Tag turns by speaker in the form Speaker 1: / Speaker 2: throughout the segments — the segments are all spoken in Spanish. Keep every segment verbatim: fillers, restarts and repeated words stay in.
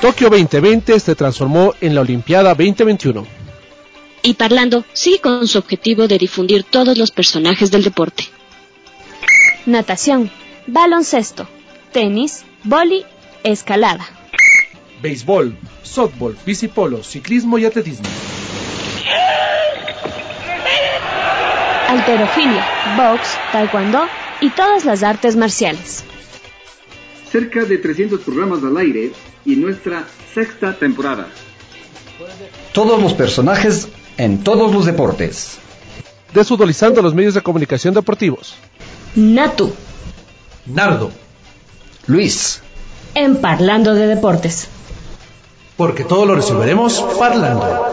Speaker 1: Tokio veinte veinte se transformó en la Olimpiada veinte veintiuno.
Speaker 2: Y Parlando sigue con su objetivo de difundir todos los personajes del deporte.
Speaker 3: Natación, baloncesto, tenis, vóley, escalada.
Speaker 1: Béisbol, softball, bicipolo, ciclismo y atletismo.
Speaker 3: Halterofilia, box, taekwondo y todas las artes marciales.
Speaker 4: Cerca de trescientos programas al aire y nuestra sexta temporada.
Speaker 5: Todos los personajes en todos los deportes.
Speaker 1: Desfutbolizando los medios de comunicación deportivos.
Speaker 3: Natu.
Speaker 1: Nardo.
Speaker 5: Luis.
Speaker 3: En Parlando de Deportes.
Speaker 1: Porque todo lo resolveremos parlando.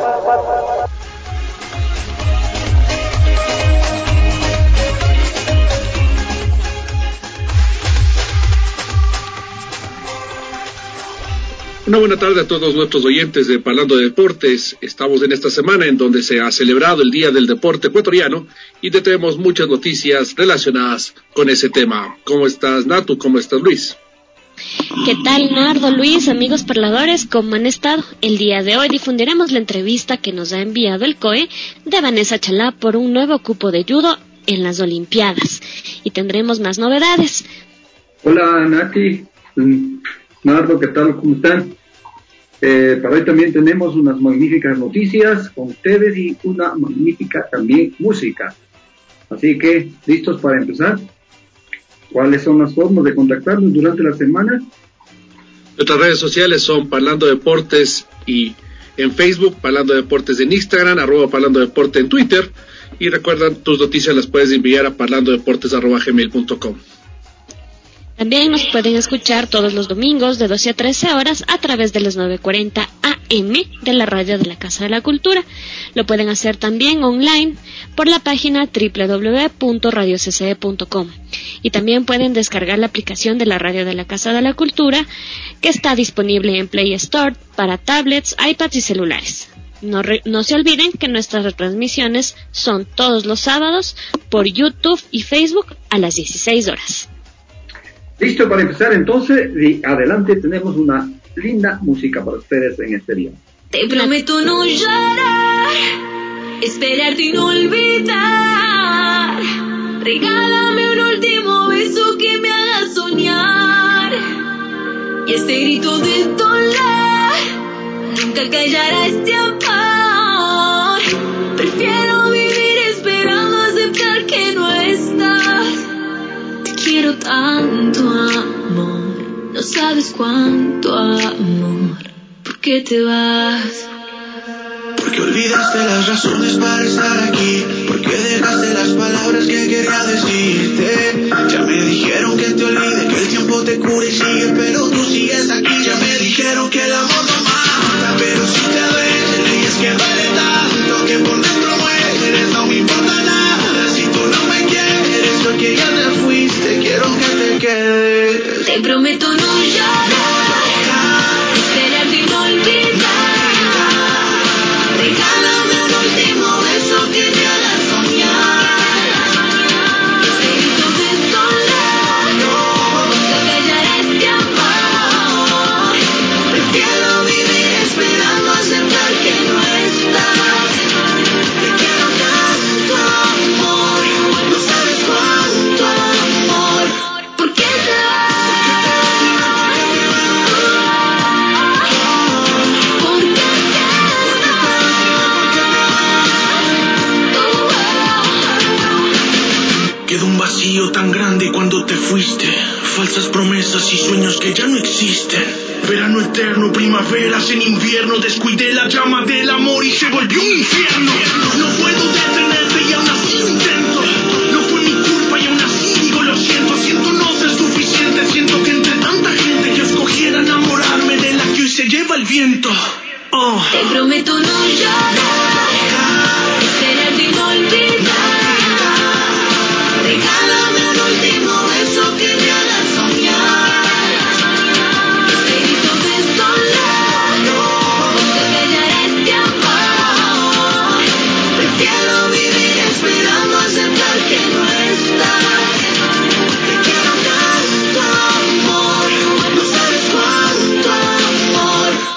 Speaker 6: Una buena tarde a todos nuestros oyentes de Parlando de Deportes. Estamos en esta semana en donde se ha celebrado el Día del Deporte Ecuatoriano y te tenemos muchas noticias relacionadas con ese tema. ¿Cómo estás, Natu? ¿Cómo estás, Luis?
Speaker 2: ¿Qué tal, Nardo, Luis, amigos parladores? ¿Cómo han estado? El día de hoy difundiremos la entrevista que nos ha enviado el C O E de Vanessa Chalá por un nuevo cupo de judo en las Olimpiadas. Y tendremos más novedades.
Speaker 4: Hola, Nati. Nardo, ¿qué tal? ¿Cómo están? Eh, para hoy también tenemos unas magníficas noticias con ustedes y una magnífica también música. Así que, ¿listos para empezar? ¿Cuáles son las formas de contactarnos durante la semana?
Speaker 6: Nuestras redes sociales son Parlando Deportes y en Facebook, Parlando Deportes en Instagram, arroba Parlando Deporte en Twitter. Y recuerda, tus noticias las puedes enviar a parlandodeportes arroba gmail punto com.
Speaker 2: También nos pueden escuchar todos los domingos de doce a trece horas a través de las nueve cuarenta A M de la radio de la Casa de la Cultura. Lo pueden hacer también online por la página doble u doble u doble u punto radio c c e punto com. Y también pueden descargar la aplicación de la radio de la Casa de la Cultura, que está disponible en Play Store para tablets, iPads y celulares. No, re, no se olviden que nuestras retransmisiones son todos los sábados por YouTube y Facebook a las dieciséis horas.
Speaker 4: Listo para empezar entonces, y adelante tenemos una linda música para ustedes en este día.
Speaker 7: Te prometo no llorar, esperarte y no olvidar. Regálame un último beso que me haga soñar. Y este grito de dolor nunca callará este amor. Prefiero vivir esperando aceptar que no estás. Quiero tanto amor, no sabes cuánto amor. ¿Por qué te vas?
Speaker 8: Porque olvidaste las razones para estar aquí. Porque dejaste las palabras que quería decirte. Ya me dijeron que te olvide, que el tiempo te cura y sigue, pero tú sigues aquí. Ya me dijeron que el amor no mata, pero si te duele, y es que duele tanto que por dentro mueres. No me importa nada si tú no me quieres, porque ya te fuiste, quiero que te quedes.
Speaker 7: Te prometo no llorar, esperarte y no olvidar. Regálame un último beso que me haga soñar. Este grito de dolor nunca callará este amor. Prefiero vivir esperando aceptar que no estás. Te quiero tanto amor, no sabes cuánto amor. ¿Por qué te vas?
Speaker 8: Quedó un vacío tan grande cuando te fuiste. Falsas promesas y sueños que ya no existen. Verano eterno, primaveras en invierno. Descuidé la llama del amor y se volvió un infierno. No puedo detenerte y aún así lo intento. No fue mi culpa y aún así digo lo siento. Siento no ser suficiente. Siento que entre tanta gente yo escogiera enamorarme de la que hoy se lleva el viento. Oh.
Speaker 7: Te prometo no llorar, esperarte y no olvidar. Regálame un último beso que me haga soñar. Este grito de dolor nunca callará este amor. Prefiero vivir esperando aceptar que no estás. Te quiero tanto amor, no sabes cuánto amor.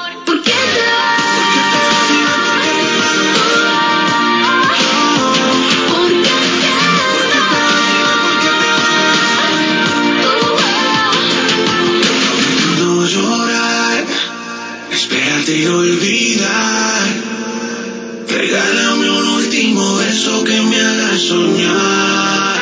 Speaker 8: hacerte olvidar. Regálame un último beso que me haga soñar.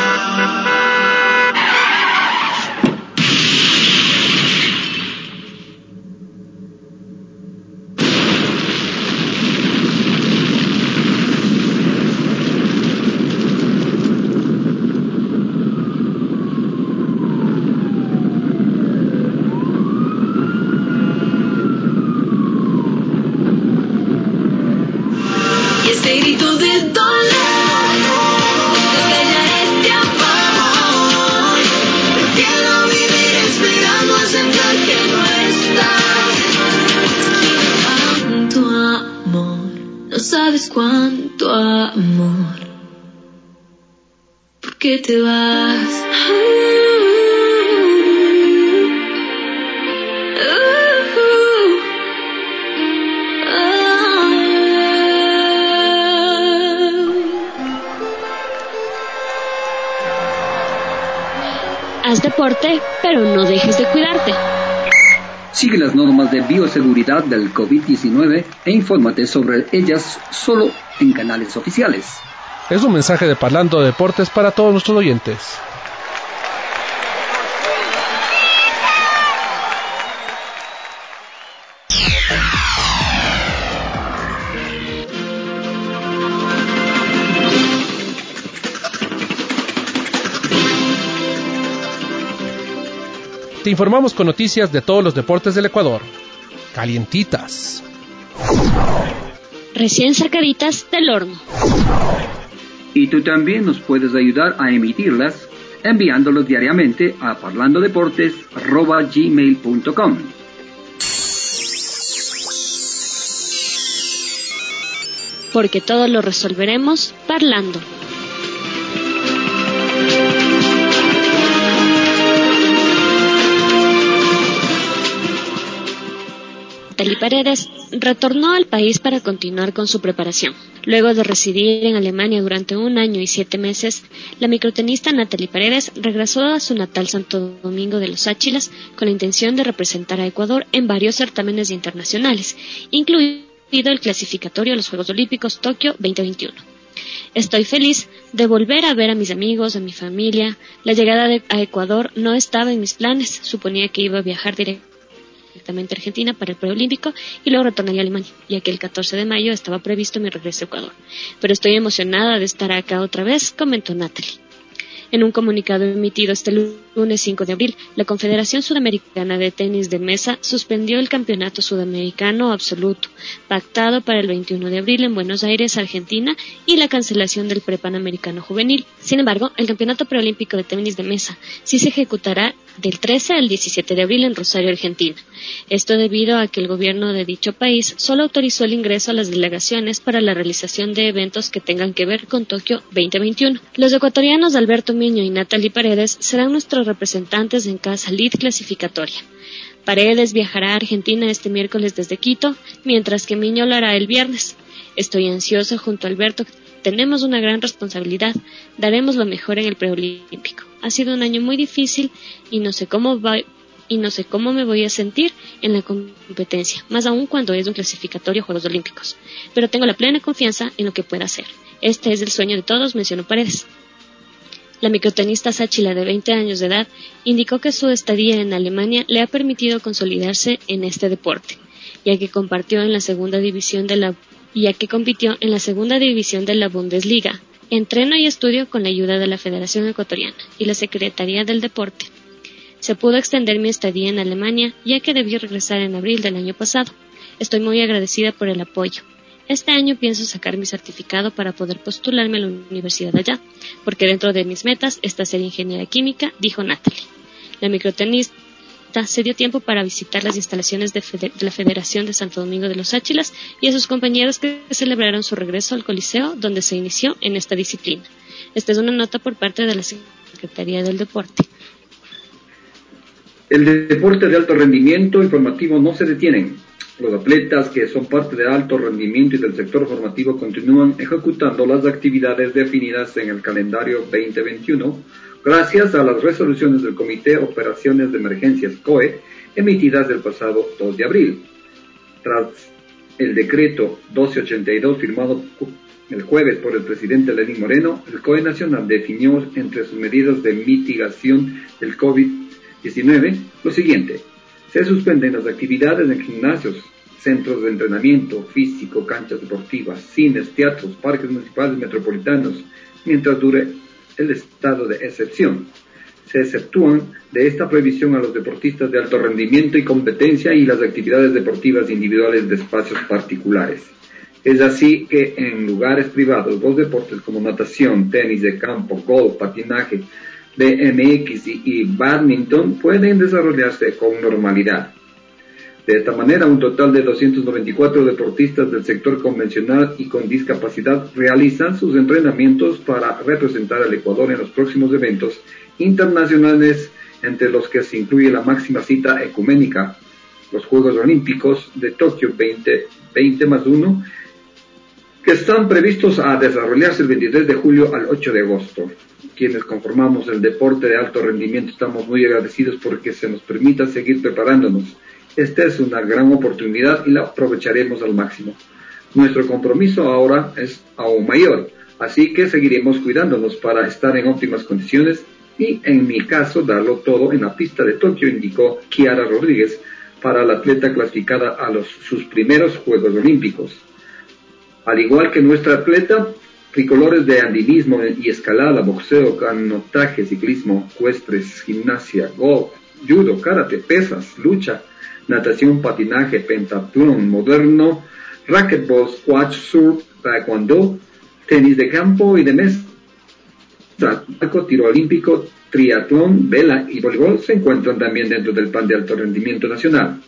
Speaker 7: Y ese grito de dolor, de callar este amor. Prefiero vivir esperando aceptar que no estás. Cuánto amor, no sabes cuánto amor. ¿Por qué te vas?
Speaker 2: Haz deporte, pero no dejes de cuidarte.
Speaker 5: Sigue las normas de bioseguridad del COVID diecinueve e infórmate sobre ellas solo en canales oficiales.
Speaker 1: Es un mensaje de Parlando de Deportes para todos nuestros oyentes. Te informamos con noticias de todos los deportes del Ecuador. Calientitas.
Speaker 2: Recién sacaditas del horno.
Speaker 5: Y tú también nos puedes ayudar a emitirlas enviándolos diariamente a parlandodeportes arroba gmail punto com.
Speaker 2: Porque todo lo resolveremos parlando. Natalie Paredes retornó al país para continuar con su preparación. Luego de residir en Alemania durante un año y siete meses, la microtenista Natalie Paredes regresó a su natal Santo Domingo de los Áchilas con la intención de representar a Ecuador en varios certámenes internacionales, incluido el clasificatorio a los Juegos Olímpicos Tokio veinte veintiuno. Estoy feliz de volver a ver a mis amigos, a mi familia. La llegada de, a Ecuador no estaba en mis planes. Suponía que iba a viajar directamente directamente a Argentina para el preolímpico y luego retornaría a Alemania, ya que el catorce de mayo estaba previsto mi regreso a Ecuador. Pero estoy emocionada de estar acá otra vez, comentó Natalie. En un comunicado emitido este lunes cinco de abril, la Confederación Sudamericana de Tenis de Mesa suspendió el Campeonato Sudamericano Absoluto, pactado para el veintiuno de abril en Buenos Aires, Argentina, y la cancelación del Prepanamericano Juvenil. Sin embargo, el Campeonato Preolímpico de Tenis de Mesa sí se ejecutará del trece al diecisiete de abril en Rosario, Argentina. Esto debido a que el gobierno de dicho país solo autorizó el ingreso a las delegaciones para la realización de eventos que tengan que ver con Tokio veinte veintiuno. Los ecuatorianos Alberto Miño y Natalie Paredes serán nuestros representantes en cada lead clasificatoria. Paredes viajará a Argentina este miércoles desde Quito, mientras que Miño lo hará el viernes. Estoy ansiosa junto a Alberto. Tenemos una gran responsabilidad. Daremos lo mejor en el preolímpico. Ha sido un año muy difícil y no sé cómo va, y no sé cómo me voy a sentir en la competencia, más aún cuando es un clasificatorio a Juegos Olímpicos. Pero tengo la plena confianza en lo que pueda hacer. Este es el sueño de todos, mencionó Paredes. La microtenista sáchila de veinte años de edad indicó que su estadía en Alemania le ha permitido consolidarse en este deporte, ya que compartió en la segunda división de la ya que compitió en la segunda división de la Bundesliga. Entreno y estudio con la ayuda de la Federación Ecuatoriana y la Secretaría del Deporte. Se pudo extender mi estadía en Alemania, ya que debí regresar en abril del año pasado. Estoy muy agradecida por el apoyo. Este año pienso sacar mi certificado para poder postularme a la universidad allá, porque dentro de mis metas está ser ingeniera química, dijo Natalie. La microtenista se dio tiempo para visitar las instalaciones de, Fede- de la Federación de Santo Domingo de los Áchilas y a sus compañeros que celebraron su regreso al Coliseo, donde se inició en esta disciplina. Esta es una nota por parte de la Secretaría del Deporte.
Speaker 4: El deporte de alto rendimiento informativo no se detiene. Los atletas que son parte de alto rendimiento y del sector formativo continúan ejecutando las actividades definidas en el calendario veinte veintiuno gracias a las resoluciones del Comité Operaciones de Emergencias C O E emitidas el pasado dos de abril. Tras el decreto doce ochenta y dos firmado el jueves por el presidente Lenín Moreno, el C O E Nacional definió entre sus medidas de mitigación del COVID diecinueve lo siguiente: se suspenden las actividades en gimnasios, centros de entrenamiento físico, canchas deportivas, cines, teatros, parques municipales metropolitanos, mientras dure el estado de excepción. Se exceptúan de esta prohibición a los deportistas de alto rendimiento y competencia y las actividades deportivas individuales de espacios particulares. Es así que en lugares privados los deportes como natación, tenis de campo, golf, patinaje, B M X y, y badminton pueden desarrollarse con normalidad. De esta manera, un total de doscientos noventa y cuatro deportistas del sector convencional y con discapacidad realizan sus entrenamientos para representar al Ecuador en los próximos eventos internacionales, entre los que se incluye la máxima cita ecuménica, los Juegos Olímpicos de Tokio veinte veinte más uno, que están previstos a desarrollarse el veintitrés de julio al ocho de agosto. Quienes conformamos el deporte de alto rendimiento estamos muy agradecidos porque se nos permita seguir preparándonos. Esta es una gran oportunidad y la aprovecharemos al máximo. Nuestro compromiso ahora es aún mayor, así que seguiremos cuidándonos para estar en óptimas condiciones y, en mi caso, darlo todo en la pista de Tokio, indicó Kiara Rodríguez, para la atleta clasificada a los, sus primeros Juegos Olímpicos. Al igual que nuestra atleta, tricolores de andinismo y escalada, boxeo, canotaje, ciclismo, ecuestres, gimnasia, golf, judo, karate, pesas, lucha, natación, patinaje, pentatlón moderno, racquetball, squash, surf, taekwondo, tenis de campo y de mesa, tiro olímpico, triatlón, vela y voleibol se encuentran también dentro del plan de alto rendimiento nacional.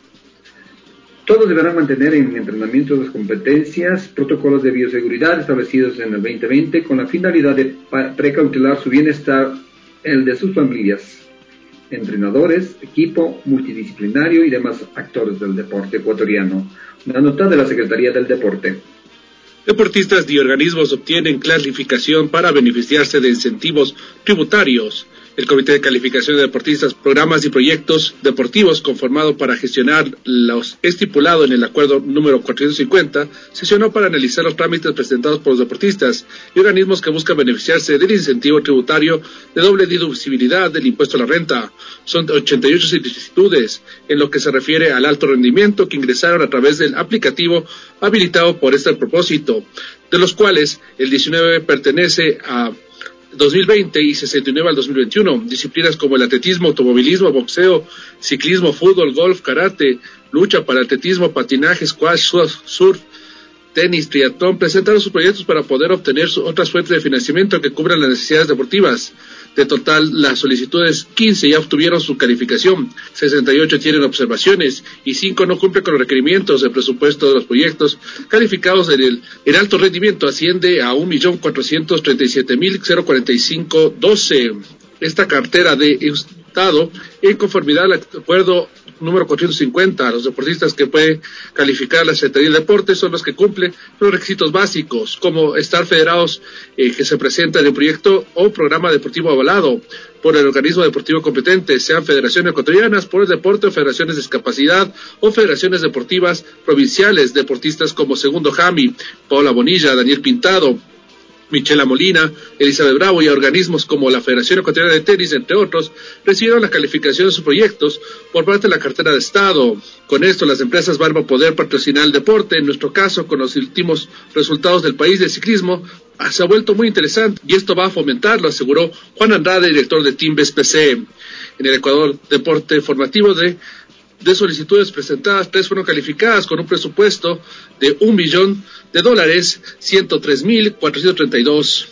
Speaker 4: Todos deberán mantener en entrenamiento las competencias, protocolos de bioseguridad establecidos en el veinte veinte con la finalidad de precautelar su bienestar, el de sus familias, entrenadores, equipo multidisciplinario y demás actores del deporte ecuatoriano. Una nota de la Secretaría del Deporte.
Speaker 6: Deportistas y organismos obtienen clasificación para beneficiarse de incentivos tributarios. El Comité de Calificación de Deportistas, Programas y Proyectos Deportivos, conformado para gestionar los estipulado en el acuerdo número cuatrocientos cincuenta, sesionó para analizar los trámites presentados por los deportistas y organismos que buscan beneficiarse del incentivo tributario de doble deducibilidad del impuesto a la renta. Son ochenta y ocho solicitudes en lo que se refiere al alto rendimiento que ingresaron a través del aplicativo habilitado por este propósito, de los cuales el diecinueve pertenece a dos mil veinte y sesenta y nueve al dos mil veintiuno. Disciplinas como el atletismo, automovilismo, boxeo, ciclismo, fútbol, golf, karate, lucha, paratletismo, patinaje, squash, surf, tenis, triatlón, presentaron sus proyectos para poder obtener otras fuentes de financiamiento que cubran las necesidades deportivas. De total, las solicitudes, quince ya obtuvieron su calificación, sesenta y ocho tienen observaciones y cinco no cumplen con los requerimientos. El presupuesto de los proyectos calificados en el, en alto rendimiento asciende a un millón cuatrocientos treinta y siete mil cuarenta y cinco doce. Esta cartera de Estado, en conformidad al acuerdo número cuatrocientos cincuenta, los deportistas que pueden calificar la Secretaría de Deportes son los que cumplen los requisitos básicos, como estar federados eh, que se presentan en el proyecto o programa deportivo avalado por el organismo deportivo competente, sean federaciones ecuatorianas por el deporte o federaciones de discapacidad o federaciones deportivas provinciales, deportistas como Segundo Jami, Paola Bonilla, Daniel Pintado, Michela Molina, Elizabeth Bravo y a organismos como la Federación Ecuatoriana de Tenis, entre otros, recibieron la calificación de sus proyectos por parte de la cartera de Estado. Con esto, las empresas van a poder patrocinar el deporte. En nuestro caso, con los últimos resultados del país del ciclismo, se ha vuelto muy interesante y esto va a fomentarlo, aseguró Juan Andrade, director de Timbes P C. En el Ecuador, deporte formativo de de solicitudes presentadas, tres fueron calificadas con un presupuesto de un millón de dólares, ciento tres mil cuatrocientos treinta y dos.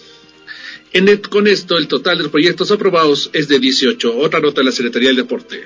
Speaker 6: En el, con esto, el total de los proyectos aprobados es de dieciocho. Otra nota de la Secretaría del Deporte.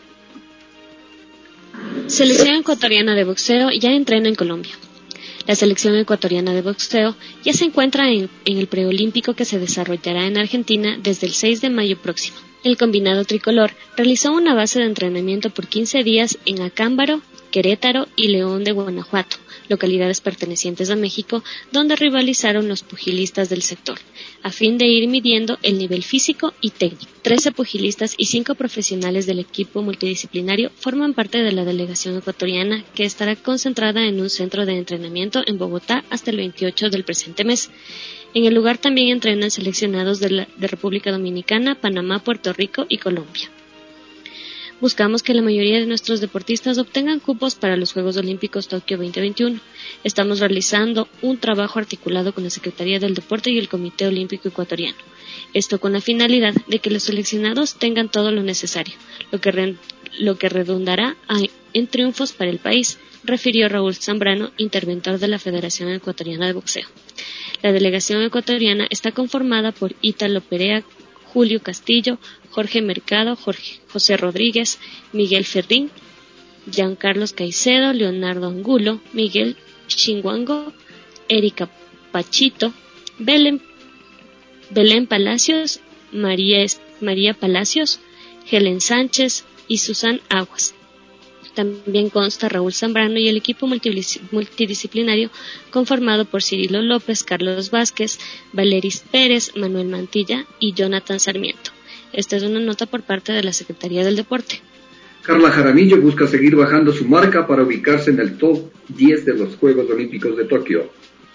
Speaker 2: Selección ecuatoriana de boxeo ya entrena en Colombia. La selección ecuatoriana de boxeo ya se encuentra en, en el preolímpico que se desarrollará en Argentina desde el seis de mayo próximo. El combinado tricolor realizó una base de entrenamiento por quince días en Acámbaro, Querétaro y León de Guanajuato, localidades pertenecientes a México, donde rivalizaron los pugilistas del sector, a fin de ir midiendo el nivel físico y técnico. Trece pugilistas y cinco profesionales del equipo multidisciplinario forman parte de la delegación ecuatoriana, que estará concentrada en un centro de entrenamiento en Bogotá hasta el veintiocho del presente mes. En el lugar también entrenan seleccionados de, la, de República Dominicana, Panamá, Puerto Rico y Colombia. Buscamos que la mayoría de nuestros deportistas obtengan cupos para los Juegos Olímpicos Tokio veinte veintiuno. Estamos realizando un trabajo articulado con la Secretaría del Deporte y el Comité Olímpico Ecuatoriano. Esto con la finalidad de que los seleccionados tengan todo lo necesario, lo que, re, lo que redundará a, en triunfos para el país, refirió Raúl Zambrano, interventor de la Federación Ecuatoriana de Boxeo. La delegación ecuatoriana está conformada por Ítalo Perea, Julio Castillo, Jorge Mercado, Jorge, José Rodríguez, Miguel Ferrín, Giancarlos Caicedo, Leonardo Angulo, Miguel Chinguango, Erika Pachito, Belén, Belén Palacios, María, María Palacios, Helen Sánchez y Susan Aguas. También consta Raúl Zambrano y el equipo multidisciplinario conformado por Cirilo López, Carlos Vázquez, Valeris Pérez, Manuel Mantilla y Jonathan Sarmiento. Esta es una nota por parte de la Secretaría del Deporte.
Speaker 4: Carla Jaramillo busca seguir bajando su marca para ubicarse en el top diez de los Juegos Olímpicos de Tokio.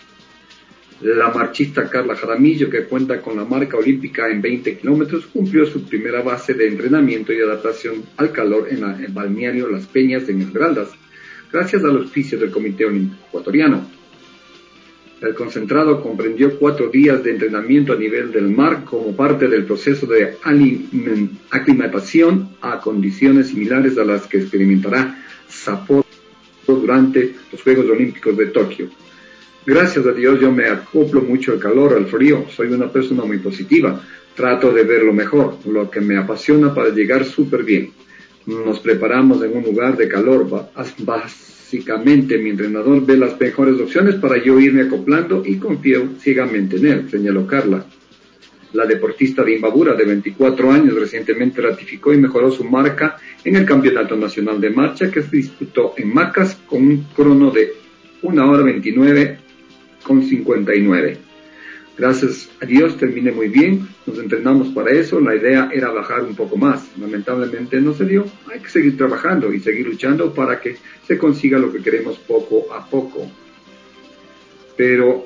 Speaker 4: La marchista Carla Jaramillo, que cuenta con la marca olímpica en veinte kilómetros, cumplió su primera base de entrenamiento y adaptación al calor en la- el balneario Las Peñas en Esmeraldas, gracias al auspicio del Comité Olímpico Ecuatoriano. El concentrado comprendió cuatro días de entrenamiento a nivel del mar como parte del proceso de alimen- aclimatación a condiciones similares a las que experimentará Sapporo durante los Juegos Olímpicos de Tokio. Gracias a Dios yo me acoplo mucho al calor, al frío, soy una persona muy positiva, trato de ver lo mejor, lo que me apasiona para llegar súper bien. Nos preparamos en un lugar de calor, básicamente mi entrenador ve las mejores opciones para yo irme acoplando y confío ciegamente en él, señaló Carla. La deportista de Imbabura, de veinticuatro años, recientemente ratificó y mejoró su marca en el Campeonato Nacional de Marcha, que se disputó en Macas con un crono de una hora veintinueve con cincuenta y nueve. Gracias a Dios terminé muy bien, nos entrenamos para eso, la idea era bajar un poco más, lamentablemente no se dio, hay que seguir trabajando y seguir luchando para que se consiga lo que queremos poco a poco. Pero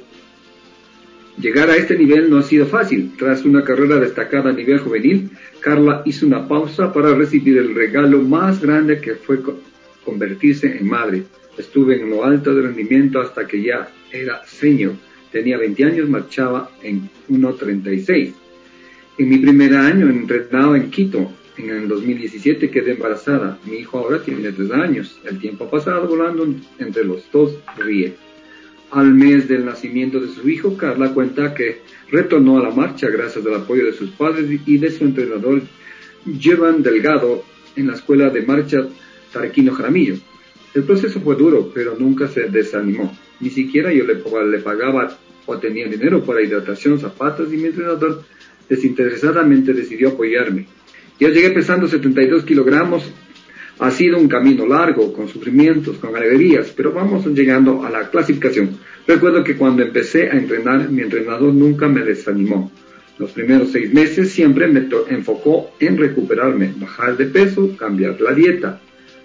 Speaker 4: llegar a este nivel no ha sido fácil. Tras una carrera destacada a nivel juvenil, Carla hizo una pausa para recibir el regalo más grande, que fue convertirse en madre. Estuve en lo alto del rendimiento hasta que ya era senior. Tenía veinte años, marchaba en uno treinta y seis. En mi primer año entrenaba en Quito. En el dos mil diecisiete quedé embarazada. Mi hijo ahora tiene tres años. El tiempo ha pasado volando entre los dos, ríe. Al mes del nacimiento de su hijo, Carla cuenta que retornó a la marcha gracias al apoyo de sus padres y de su entrenador Jevan Delgado en la escuela de marcha Tarquino Jaramillo. El proceso fue duro, pero nunca se desanimó. Ni siquiera yo le, le pagaba o tenía dinero para hidratación, zapatos, y mi entrenador desinteresadamente decidió apoyarme. Yo llegué pesando setenta y dos kilogramos. Ha sido un camino largo, con sufrimientos, con alegrías, pero vamos llegando a la clasificación. Recuerdo que cuando empecé a entrenar, mi entrenador nunca me desanimó. Los primeros seis meses siempre me enfocó en recuperarme, bajar de peso, cambiar la dieta.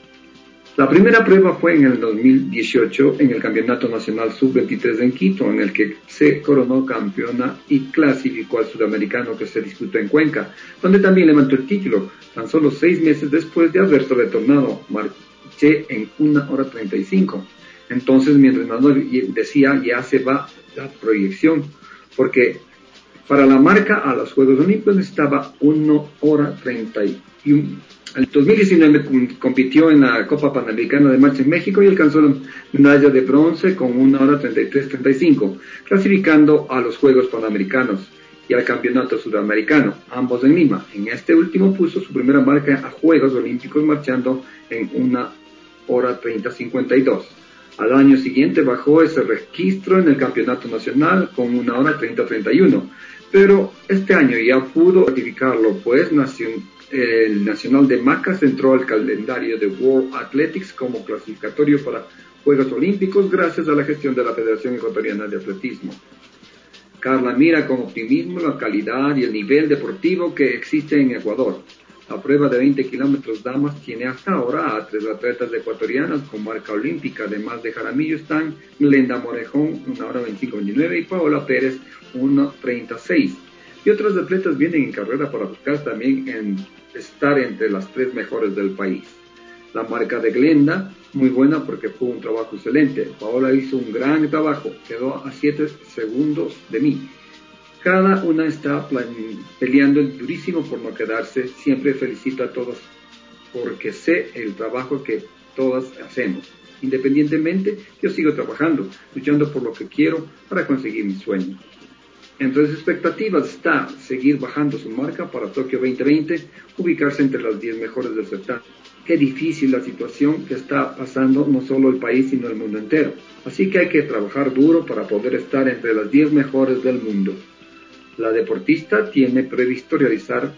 Speaker 4: La primera prueba fue en el dos mil dieciocho en el Campeonato Nacional sub veintitrés en Quito, en el que se coronó campeona y clasificó al sudamericano que se disputó en Cuenca, donde también levantó el título. Tan solo seis meses después de haberse retornado, marché en una hora treinta y cinco. Entonces mi entrenador decía, ya se va la proyección, porque para la marca a los Juegos Olímpicos necesitaba una hora treinta y uno. En el dos mil diecinueve compitió en la Copa Panamericana de Marcha en México y alcanzó la medalla de bronce con una hora treinta y tres treinta y cinco, clasificando a los Juegos Panamericanos y al Campeonato Sudamericano, ambos en Lima. En este último puso su primera marca a Juegos Olímpicos marchando en una hora treinta cincuenta y dos. Al año siguiente bajó ese registro en el Campeonato Nacional con una hora treinta treinta y uno, pero este año ya pudo ratificarlo, pues nació el Nacional de Macas entró al calendario de World Athletics como clasificatorio para Juegos Olímpicos gracias a la gestión de la Federación Ecuatoriana de Atletismo. Carla mira con optimismo la calidad y el nivel deportivo que existe en Ecuador. La prueba de veinte kilómetros damas tiene hasta ahora a tres atletas ecuatorianas con marca olímpica. Además de Jaramillo están Glenda Morejón, una hora veinticinco veintinueve, y Paola Pérez, una treinta y seis. Y otros atletas vienen en carrera para buscar también en estar entre las tres mejores del país. La marca de Glenda, muy buena porque fue un trabajo excelente. Paola hizo un gran trabajo, quedó a siete segundos de mí. Cada una está peleando durísimo por no quedarse. Siempre felicito a todos porque sé el trabajo que todas hacemos. Independientemente, yo sigo trabajando, luchando por lo que quiero para conseguir mi sueño. Entre las expectativas está seguir bajando su marca para Tokio veinte veinte, ubicarse entre las diez mejores del certamen. Qué difícil la situación que está pasando no solo el país sino el mundo entero. Así que hay que trabajar duro para poder estar entre las diez mejores del mundo. La deportista tiene previsto realizar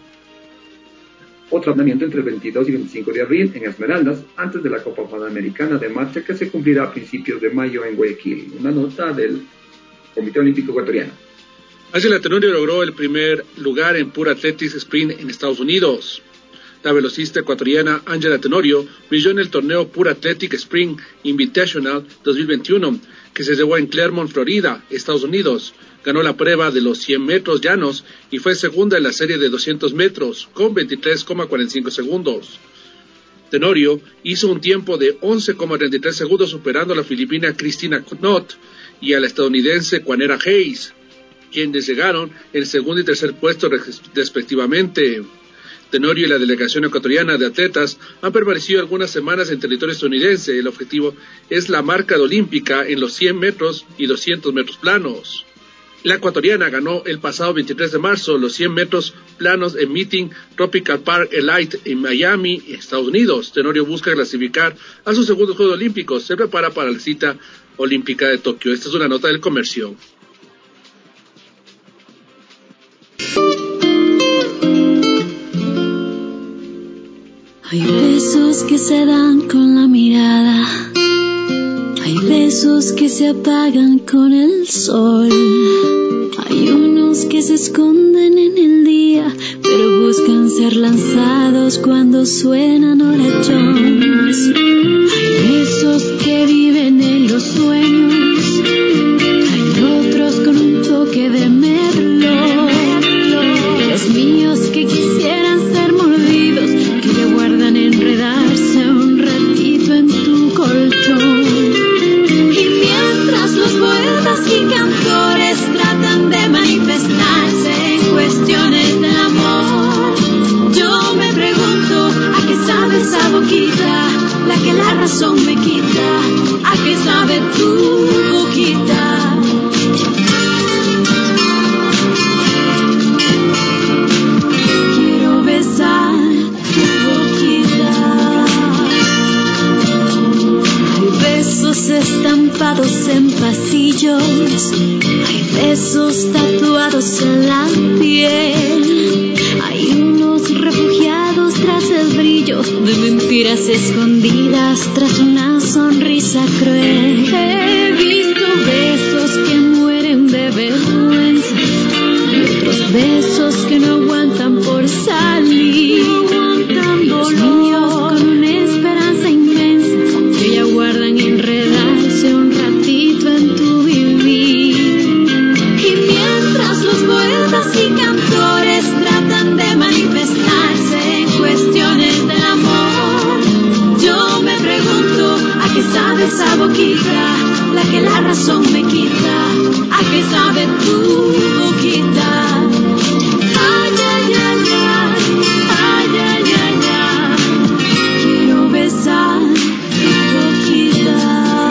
Speaker 4: otro entrenamiento entre el veintidós y veinticinco de abril en Esmeraldas, antes de la Copa Panamericana de Marcha que se cumplirá a principios de mayo en Guayaquil. Una nota del Comité Olímpico Ecuatoriano.
Speaker 6: Ángela Tenorio logró el primer lugar en Pure Athletics Sprint en Estados Unidos. La velocista ecuatoriana Ángela Tenorio brilló en el torneo Pure Athletic Spring Invitational dos mil veintiuno, que se llevó en Clermont, Florida, Estados Unidos. Ganó la prueba de los cien metros llanos y fue segunda en la serie de doscientos metros, con veintitrés coma cuarenta y cinco segundos. Tenorio hizo un tiempo de once coma treinta y tres segundos, superando a la filipina Christina Knott y a la estadounidense Quanera Hayes, quienes llegaron en segundo y tercer puesto respectivamente. Tenorio y la delegación ecuatoriana de atletas han permanecido algunas semanas en territorio estadounidense. El objetivo es la marca olímpica en los cien metros y doscientos metros planos. La ecuatoriana ganó el pasado veintitrés de marzo los cien metros planos en Meeting Tropical Park Elite en Miami, Estados Unidos. Tenorio busca clasificar a sus segundos Juegos Olímpicos. Se prepara para la cita olímpica de Tokio. Esta es una nota del Comercio.
Speaker 9: Hay besos que se dan con la mirada, hay besos que se apagan con el sol, hay unos que se esconden en el día, pero buscan ser lanzados cuando suenan oraciones. Hay besos que viven en los sueños, hay otros con un toque de merlot, los míos que quisieran ser mordidos, que ya guardan enredarse un ratito en tu colchón. Y mientras los poetas y cantores tratan de manifestarse en cuestiones de amor, yo me pregunto a qué sabe esa boquita, la que la razón me quita, a qué sabe tu boquita. Quiero besar besos estampados en pasillos, hay besos tatuados en la piel, hay unos refugiados tras el brillo de mentiras escondidas tras una sonrisa cruel. He visto besos que mueren de vergüenza y otros besos que no aguantan por salir, los míos con una esperanza inmensa que ya guardan enredarse un ratito en tu vivir. Y mientras los poetas y cantores tratan de manifestarse en cuestiones del amor, yo me pregunto a qué sabe esa boquita, la que la razón me quita, a qué sabe tu boquita. Ay, ay, ay, ay, ay, ay, ay, ay. Quiero besar tu boquita.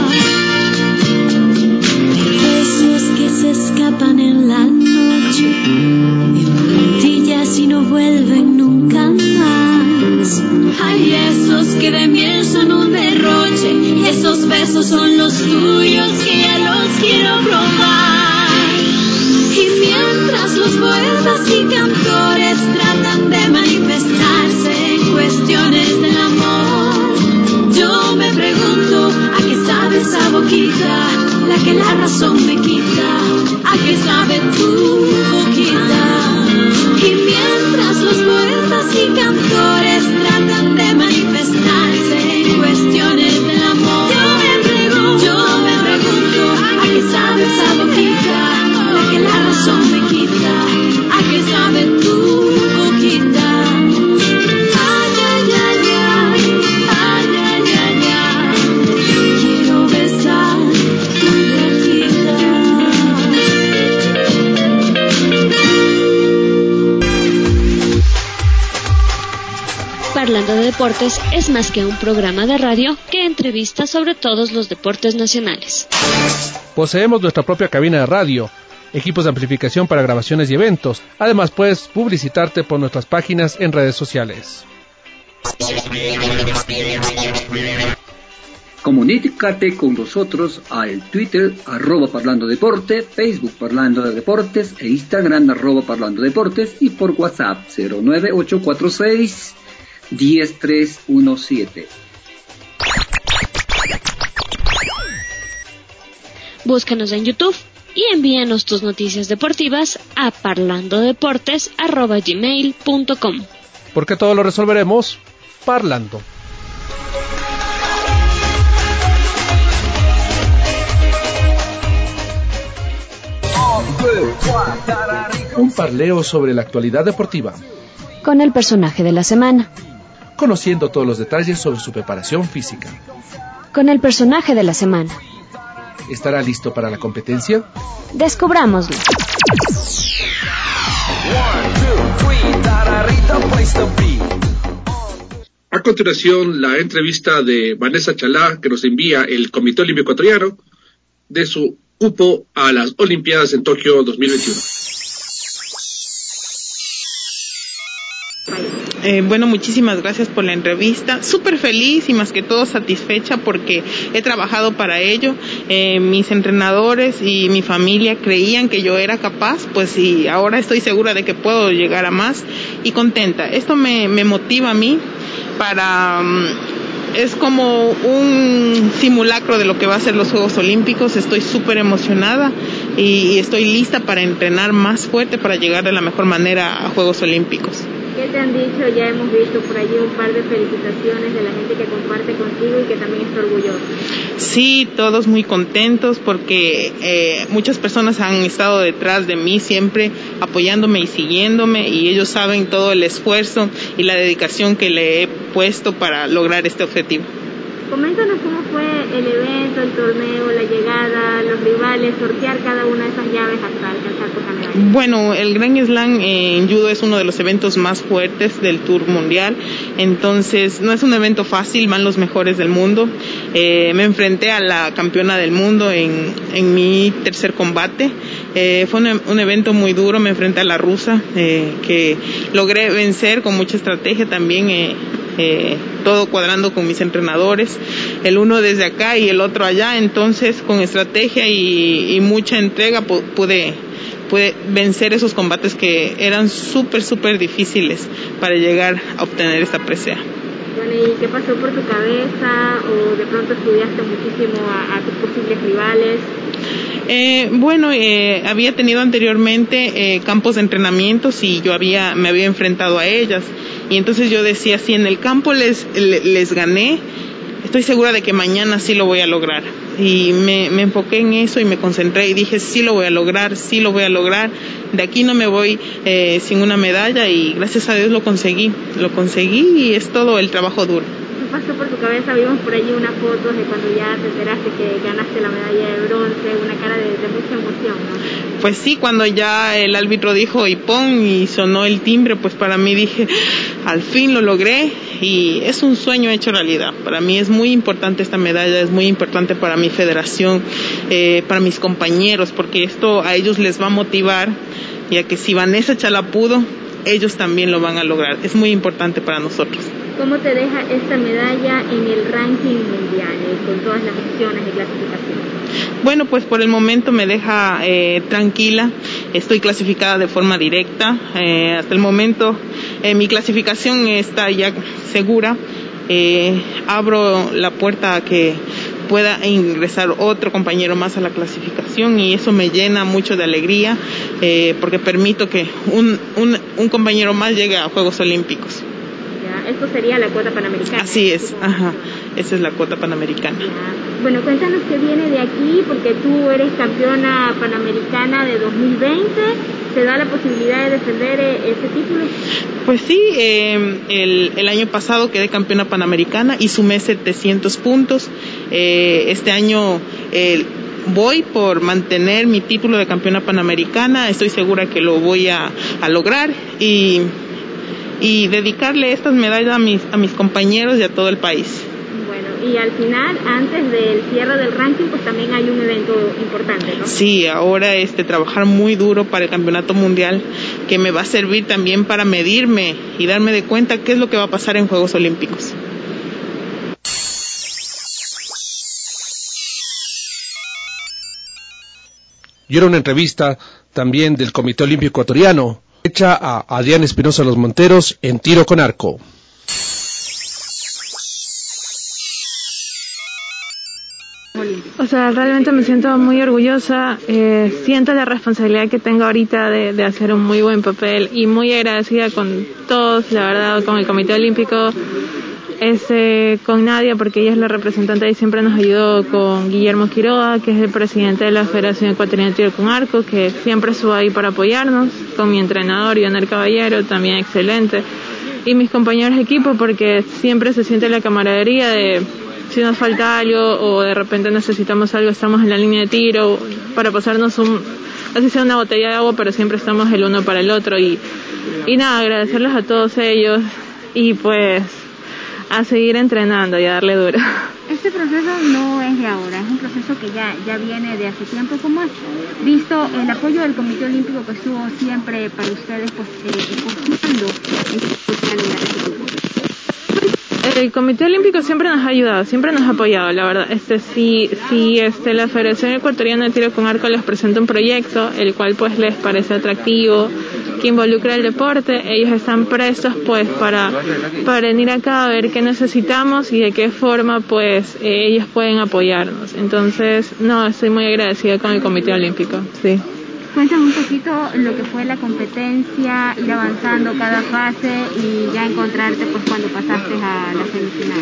Speaker 9: Hay besos que se escapan en la noche, en puntillas y no vuelven nunca más. Hay esos que de miel son un derroche, y esos besos son los tuyos que ya los quiero probar. Y mientras mientras los poetas y cantores tratan de manifestarse en cuestiones del amor, yo me pregunto a qué sabe esa boquita, la que la razón me quita, a qué sabe tu boquita. Y mientras los poetas y cantores tratan de manifestarse en cuestiones del amor, yo me pregunto, yo me pregunto a qué sabe esa boquita, la que la razón me quita, a qué sabe tu boquita. Ay, ay, ay, ay, ay, ay, ay, ay, quiero besar tu boquita.
Speaker 2: Parlando de Deportes es más que un programa de radio que entrevista sobre todos los deportes nacionales.
Speaker 1: Poseemos nuestra propia cabina de radio, equipos de amplificación para grabaciones y eventos. Además, puedes publicitarte por nuestras páginas en redes sociales.
Speaker 5: Comunícate con nosotros al Twitter, arroba Parlando Deporte, Facebook Parlando de Deportes e Instagram, arroba Parlando Deportes, y por WhatsApp cero nueve ocho cuatro seis uno cero tres uno siete.
Speaker 2: Búscanos en YouTube y envíanos tus noticias deportivas a parlandodeportes arroba gmail punto com.
Speaker 1: Porque todo lo resolveremos parlando. Un parleo sobre la actualidad deportiva,
Speaker 3: Con el personaje de la semana.
Speaker 1: conociendo todos los detalles sobre su preparación física.
Speaker 3: Con el personaje de la semana.
Speaker 1: ¿Estará listo para la competencia?
Speaker 3: Descubrámoslo.
Speaker 6: A continuación, la entrevista de Vanessa Chalá, que nos envía el Comité Olímpico Ecuatoriano de su cupo a las Olimpiadas en Tokio dos mil veintiuno.
Speaker 10: Eh, bueno, muchísimas gracias por la entrevista. Súper feliz y más que todo satisfecha porque he trabajado para ello. Eh, mis entrenadores y mi familia creían que yo era capaz, pues y ahora estoy segura de que puedo llegar a más y contenta. Esto me, me motiva a mí para... Um, es como un simulacro de lo que va a ser los Juegos Olímpicos. Estoy súper emocionada y, y estoy lista para entrenar más fuerte para llegar de la mejor manera a Juegos Olímpicos.
Speaker 11: ¿Qué te han dicho? Ya hemos visto por allí un par de felicitaciones de la gente que comparte contigo y que también está orgullosa.
Speaker 10: Sí, todos muy contentos porque eh, muchas personas han estado detrás de mí siempre apoyándome y siguiéndome y ellos saben todo el esfuerzo y la dedicación que le he puesto para lograr este objetivo.
Speaker 11: Coméntanos cómo fue el evento, el torneo, la llegada, los rivales, sortear cada una de esas llaves hasta alcanzar tu medalla.
Speaker 10: Bueno, el Grand Slam en judo es uno de los eventos más fuertes del Tour Mundial, entonces no es un evento fácil, van los mejores del mundo. Eh, me enfrenté a la campeona del mundo en, en mi tercer combate. Eh, fue un, un evento muy duro, me enfrenté a la rusa, eh, que logré vencer con mucha estrategia también. Eh, Eh, todo cuadrando con mis entrenadores, el uno desde acá y el otro allá, entonces con estrategia y, y mucha entrega pude, pude vencer esos combates que eran súper, súper difíciles para llegar a obtener esta presea.
Speaker 11: Bueno, ¿y qué pasó por tu cabeza? ¿O de pronto estudiaste muchísimo a, a tus posibles rivales?
Speaker 10: Eh, bueno, eh, había tenido anteriormente eh, campos de entrenamientos y yo había me había enfrentado a ellas y entonces yo decía, si en el campo les, les, les gané, estoy segura de que mañana sí lo voy a lograr. Y me, me enfoqué en eso y me concentré y dije, sí lo voy a lograr, sí lo voy a lograr. De aquí no me voy eh, sin una medalla y gracias a Dios lo conseguí, lo conseguí y es todo el trabajo duro.
Speaker 11: ¿Qué pasó por tu cabeza? Vimos por allí unas fotos de cuando ya te enteraste que ganaste la medalla de bronce, una cara de, de mucha emoción, ¿no?
Speaker 10: Pues sí, cuando ya el árbitro dijo y pon y sonó el timbre, pues para mí dije, al fin lo logré y es un sueño hecho realidad. Para mí es muy importante esta medalla, es muy importante para mi federación, eh, para mis compañeros, porque esto a ellos les va a motivar, ya que si Vanessa Chalá pudo, ellos también lo van a lograr. Es muy importante para nosotros.
Speaker 11: ¿Cómo te deja esta medalla en el ranking mundial, eh, con todas las opciones de clasificación?
Speaker 10: Bueno, pues por el momento me deja eh, tranquila, estoy clasificada de forma directa, eh, hasta el momento eh, mi clasificación está ya segura, eh, abro la puerta a que pueda ingresar otro compañero más a la clasificación y eso me llena mucho de alegría, eh, porque permito que un, un, un compañero más llegue a Juegos Olímpicos.
Speaker 11: Ya, esto sería la cuota panamericana.
Speaker 10: Así es, ajá, esa es la cuota panamericana.
Speaker 11: Ya. Bueno, cuéntanos qué viene de aquí, porque tú eres campeona panamericana de dos mil veinte, ¿te da la posibilidad de defender eh, ese título?
Speaker 10: Pues sí, eh, el, el año pasado quedé campeona panamericana y sumé setecientos puntos. Eh, este año eh, voy por mantener mi título de campeona panamericana, estoy segura que lo voy a, a lograr y, y dedicarle estas medallas a mis, a mis compañeros y a todo el país.
Speaker 11: Bueno, y al final, antes del cierre del ranking, pues también hay un evento importante, ¿no?
Speaker 10: Sí, ahora este trabajar muy duro para el campeonato mundial, que me va a servir también para medirme y darme de cuenta qué es lo que va a pasar en Juegos Olímpicos.
Speaker 1: Y era una entrevista también del Comité Olímpico Ecuatoriano, hecha a Adrián Espinosa Los Monteros en tiro con arco.
Speaker 12: O sea, realmente me siento muy orgullosa, eh, siento la responsabilidad que tengo ahorita de, de hacer un muy buen papel y muy agradecida con todos, la verdad, con el Comité Olímpico, este, con Nadia, porque ella es la representante y siempre nos ayudó, con Guillermo Quiroga, que es el presidente de la Federación Ecuatoriana de Tiro con Arco, que siempre estuvo ahí para apoyarnos, con mi entrenador, Ionel Caballero, también excelente, y mis compañeros de equipo, porque siempre se siente la camaradería de... Si nos falta algo o de repente necesitamos algo, estamos en la línea de tiro para pasarnos un, así sea una botella de agua, pero siempre estamos el uno para el otro y, y nada, agradecerles a todos ellos y pues a seguir entrenando y a darle duro.
Speaker 11: Este proceso no es de ahora, es un proceso que ya, ya viene de hace tiempo. ¿Cómo has visto el apoyo del Comité Olímpico que estuvo siempre para ustedes, pues, eh, conjugando este
Speaker 12: El Comité Olímpico siempre nos ha ayudado, siempre nos ha apoyado, la verdad. Este, si, si este, la Federación Ecuatoriana de Tiro con Arco les presenta un proyecto, el cual pues les parece atractivo, que involucra el deporte, ellos están prestos pues para, para venir acá a ver qué necesitamos y de qué forma pues eh, ellos pueden apoyarnos. Entonces, no, estoy muy agradecida con el Comité Olímpico, sí.
Speaker 11: Cuéntame un poquito lo que fue la competencia, ir avanzando cada fase y ya encontrarte pues cuando pasaste a la semifinal.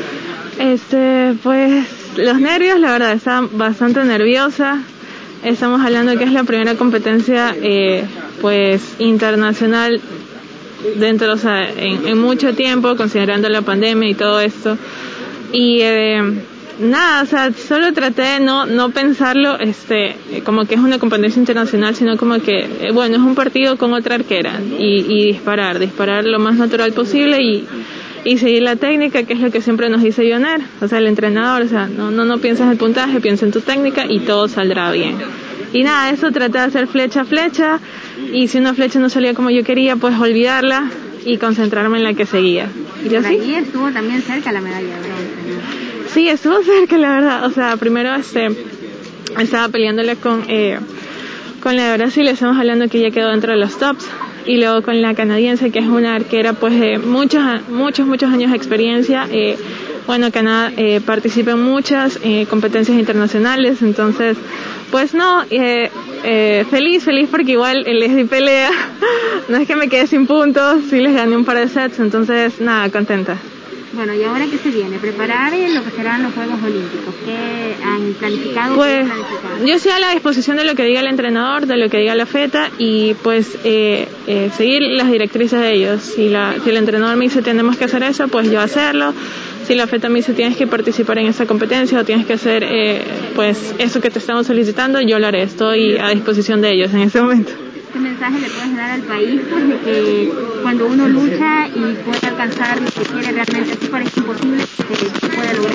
Speaker 12: Este, pues los nervios, la verdad, estaba bastante nerviosa. Estamos hablando que es la primera competencia eh, pues internacional dentro, o sea, en, en mucho tiempo, considerando la pandemia y todo esto. Y eh, nada, o sea, solo traté de no, no pensarlo este, como que es una competencia internacional, sino como que, eh, bueno, es un partido con otra arquera y, y disparar, disparar lo más natural posible y, y seguir la técnica, que es lo que siempre nos dice Ionel, o sea, el entrenador, o sea, no, no, no piensas en el puntaje, piensa en tu técnica y todo saldrá bien. Y nada, eso traté de hacer flecha a flecha y si una flecha no salía como yo quería, pues olvidarla y concentrarme en la que seguía.
Speaker 11: Y por allí estuvo también cerca la medalla de bronce, ¿no?
Speaker 12: Sí, estuvo cerca, la verdad. O sea, primero este estaba peleándole con eh, con la de Brasil, estamos hablando que ella quedó dentro de los tops, y luego con la canadiense, que es una arquera pues de muchos, muchos, muchos años de experiencia. Eh, bueno, Canadá eh, participa en muchas eh, competencias internacionales, entonces, pues no, eh, eh, feliz, feliz porque igual les di pelea, no es que me quedé sin puntos, sí les gané un par de sets, entonces nada, contenta.
Speaker 11: Bueno, ¿y ahora qué se viene? ¿Preparar lo que serán los Juegos Olímpicos? ¿Qué han planificado?
Speaker 12: Pues
Speaker 11: planificado?
Speaker 12: yo estoy a la disposición de lo que diga el entrenador, de lo que diga la FETA y pues eh, eh, seguir las directrices de ellos. Si, la, si el entrenador me dice tenemos que hacer eso, pues yo hacerlo. Si la FETA me dice tienes que participar en esa competencia o tienes que hacer eh, pues eso que te estamos solicitando, yo lo haré. Estoy a disposición de ellos en este momento.
Speaker 11: ¿Qué mensaje le puedes dar al país pues, de que cuando uno lucha y puede alcanzar lo que quiere realmente, así parece imposible que se pueda lograr?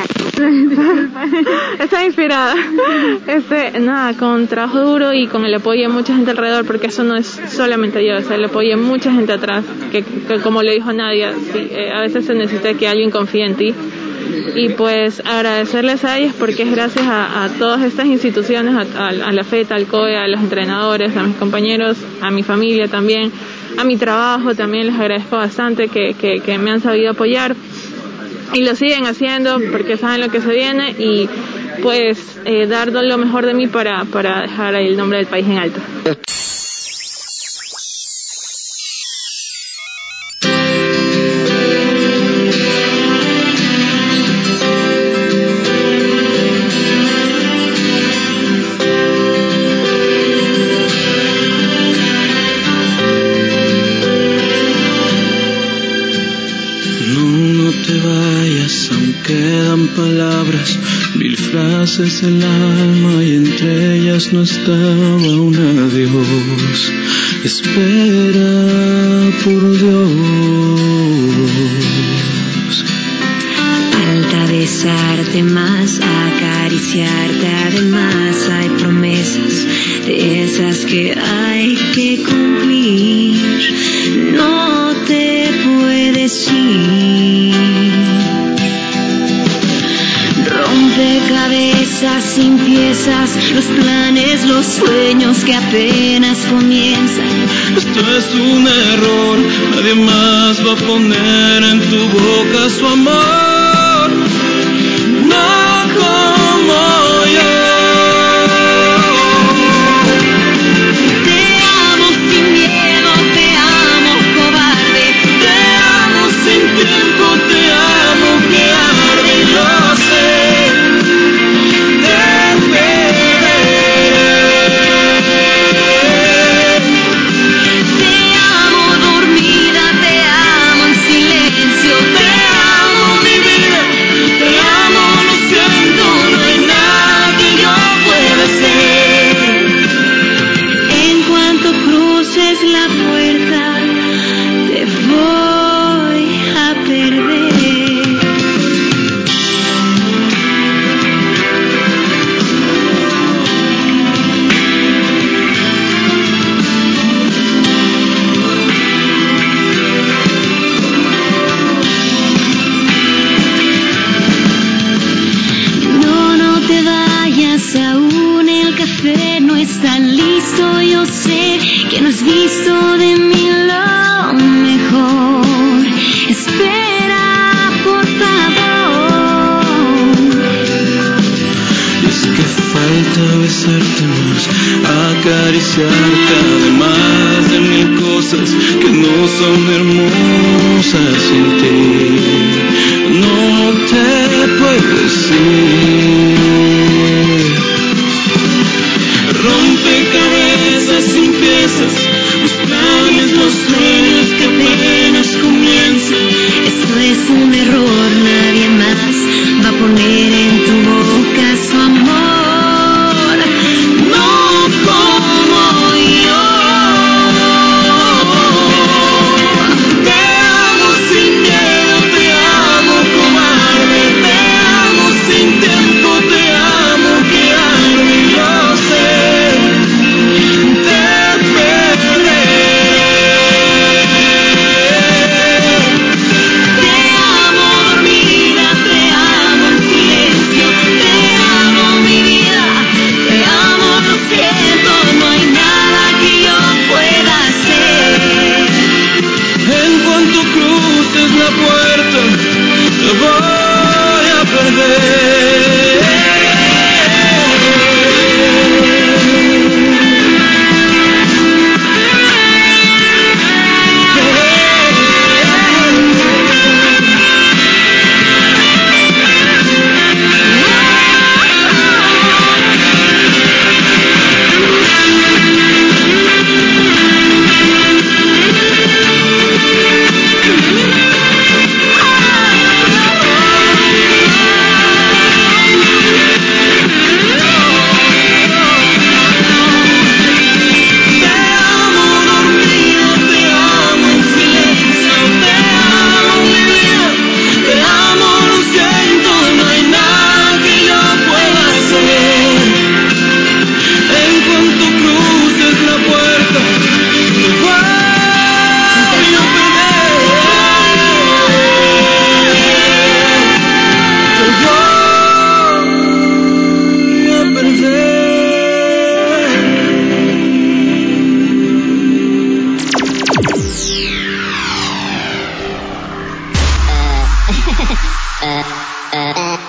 Speaker 12: Está inspirada. Este, nada, con trabajo duro y con el apoyo de mucha gente alrededor, porque eso no es solamente yo, o sea, el apoyo de mucha gente atrás, que, que como le dijo Nadia, sí, eh, a veces se necesita que alguien confíe en ti. Y pues agradecerles a ellos porque es gracias a, a todas estas instituciones, a, a, a la FETA, al C O E, a los entrenadores, a mis compañeros, a mi familia también, a mi trabajo también les agradezco bastante que, que, que me han sabido apoyar y lo siguen haciendo porque saben lo que se viene y pues eh, dar lo mejor de mí para, para dejar el nombre del país en alto.
Speaker 8: Quedan palabras, mil frases del alma y entre ellas no estaba un adiós. Espera por Dios.
Speaker 9: Falta besarte más, acariciarte además. Hay promesas de esas que hay que cumplir. No te puedes ir. Rompecabezas sin piezas, los planes, los sueños que apenas comienzan.
Speaker 8: Esto es un error, nadie más va a poner en tu boca su amor, no como yo.
Speaker 9: Te amo sin miedo, te amo cobarde,
Speaker 8: te amo sin tiempo, te amo que arde y lo sé.
Speaker 9: la puerta, te voy a perder. No, no te vayas aún, el café no está listo, yo sé que no has visto de mí lo mejor. Espera, por favor.
Speaker 8: Y es que falta besarte más, acariciarte además de mil cosas que no son hermosas sin ti. No te puedes ir. Rompecabezas sin piezas, los planes, los sueños que apenas comienzan.
Speaker 9: Esto es un error, nadie más va a poner en tu boca su amor, no como yo. Te amo sin miedo, te amo cobarde, te amo sin tiempo, te amo que arde, yo sé. Te amo dormida, te amo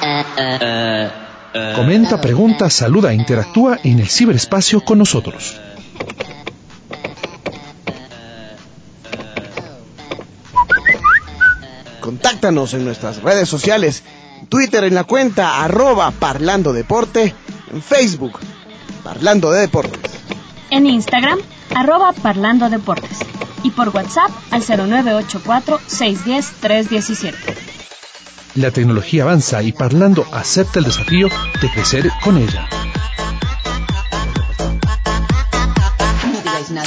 Speaker 13: Comenta, pregunta, saluda e interactúa en el ciberespacio con nosotros.
Speaker 14: Contáctanos en nuestras redes sociales, Twitter en la cuenta arroba Parlando Deporte, en Facebook, Parlando de Deportes.
Speaker 3: En Instagram, arroba Parlando Deportes. Y por WhatsApp al cero nueve ocho cuatro, seis uno cero, tres uno siete.
Speaker 13: La tecnología avanza y Parlando acepta el desafío de crecer con ella.
Speaker 7: No digáis nada.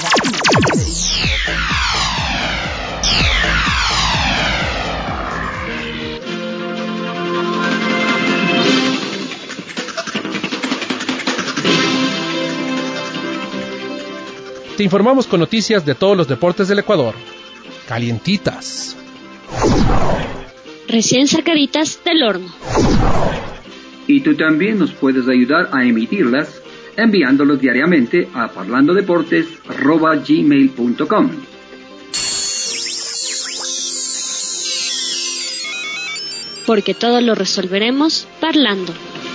Speaker 1: Te informamos con noticias de todos los deportes del Ecuador. Calientitas.
Speaker 2: Recién sacaditas del horno.
Speaker 5: Y tú también nos puedes ayudar a emitirlas enviándolos diariamente a parlandodeportes arroba gmail punto com.
Speaker 2: Porque todo lo resolveremos parlando.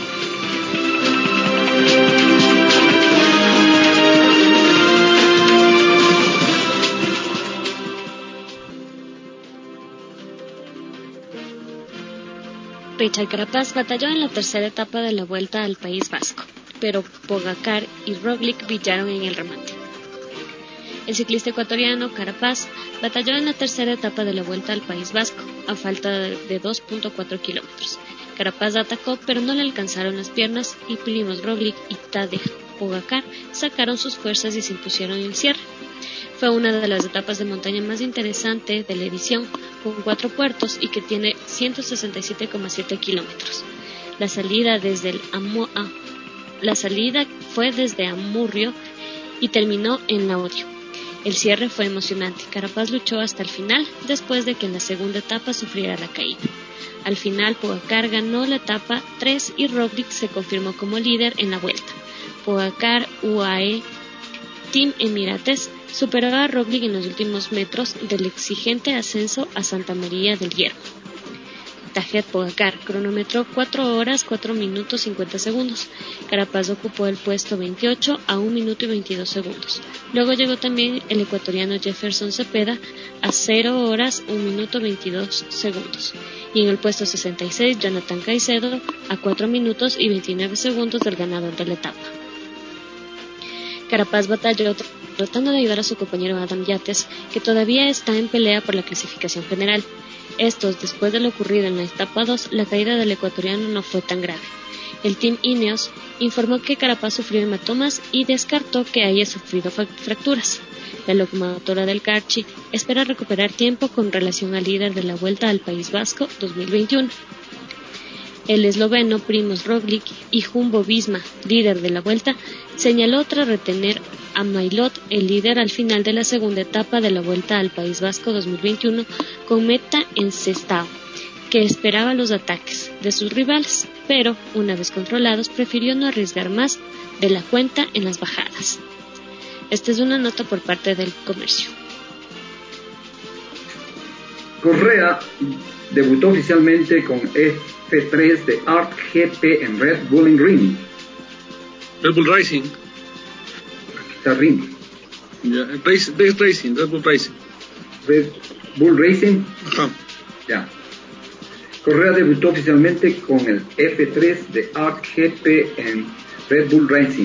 Speaker 2: Richard Carapaz batalló en la tercera etapa de la Vuelta al País Vasco, pero Pogacar y Roglic brillaron en el remate. El ciclista ecuatoriano Carapaz batalló en la tercera etapa de la Vuelta al País Vasco, a falta de dos punto cuatro kilómetros. Carapaz atacó, pero no le alcanzaron las piernas y Primož Roglic y Tadej Pogacar sacaron sus fuerzas y se impusieron en el cierre. Fue una de las etapas de montaña más interesantes de la edición, con cuatro puertos y que tiene ciento sesenta y siete coma siete kilómetros. La salida desde el Amu- ah, la salida fue desde Amurrio y terminó en Laudio. El cierre fue emocionante. Carapaz luchó hasta el final, después de que en la segunda etapa sufriera la caída. Al final, Pogacar ganó la etapa tres y Roglic se confirmó como líder en la vuelta. Pogacar U A E Team Emirates superó a Roglic en los últimos metros del exigente ascenso a Santa María del Hierro. Tadej Pogacar cronometró cuatro horas, cuatro minutos, cincuenta segundos. Carapaz ocupó el puesto veintiocho a un minuto y veintidós segundos. Luego llegó también el ecuatoriano Jefferson Cepeda a cero horas, un minuto, veintidós segundos. Y en el puesto sesenta y seis, Jonathan Caicedo a cuatro minutos y veintinueve segundos del ganador de la etapa. Carapaz batalló tratando de ayudar a su compañero Adam Yates, que todavía está en pelea por la clasificación general. Estos, después de lo ocurrido en la etapa dos, la caída del ecuatoriano no fue tan grave. El Team Ineos informó que Carapaz sufrió hematomas y descartó que haya sufrido fracturas. La locomotora del Carchi espera recuperar tiempo con relación al líder de la Vuelta al País Vasco dos mil veintiuno. El esloveno Primož Roglic y Jumbo Visma, líder de la Vuelta, señaló tras retener a Maillot, el líder al final de la segunda etapa de la Vuelta al País Vasco dos mil veintiuno, con meta en Sestao, que esperaba los ataques de sus rivales, pero, una vez controlados, prefirió no arriesgar más de la cuenta en las bajadas. Esta es una nota por parte del Comercio.
Speaker 4: Correa debutó oficialmente con F tres de A R C G P en Red Bull Ring.
Speaker 6: Red Bull Racing.
Speaker 4: Aquí está Ring.
Speaker 6: Yeah, race, Red Racing, Red Bull Racing.
Speaker 4: Red Bull Racing.
Speaker 6: Ajá.
Speaker 4: Ya. Correa debutó oficialmente con el F tres de A R C G P en Red Bull Racing.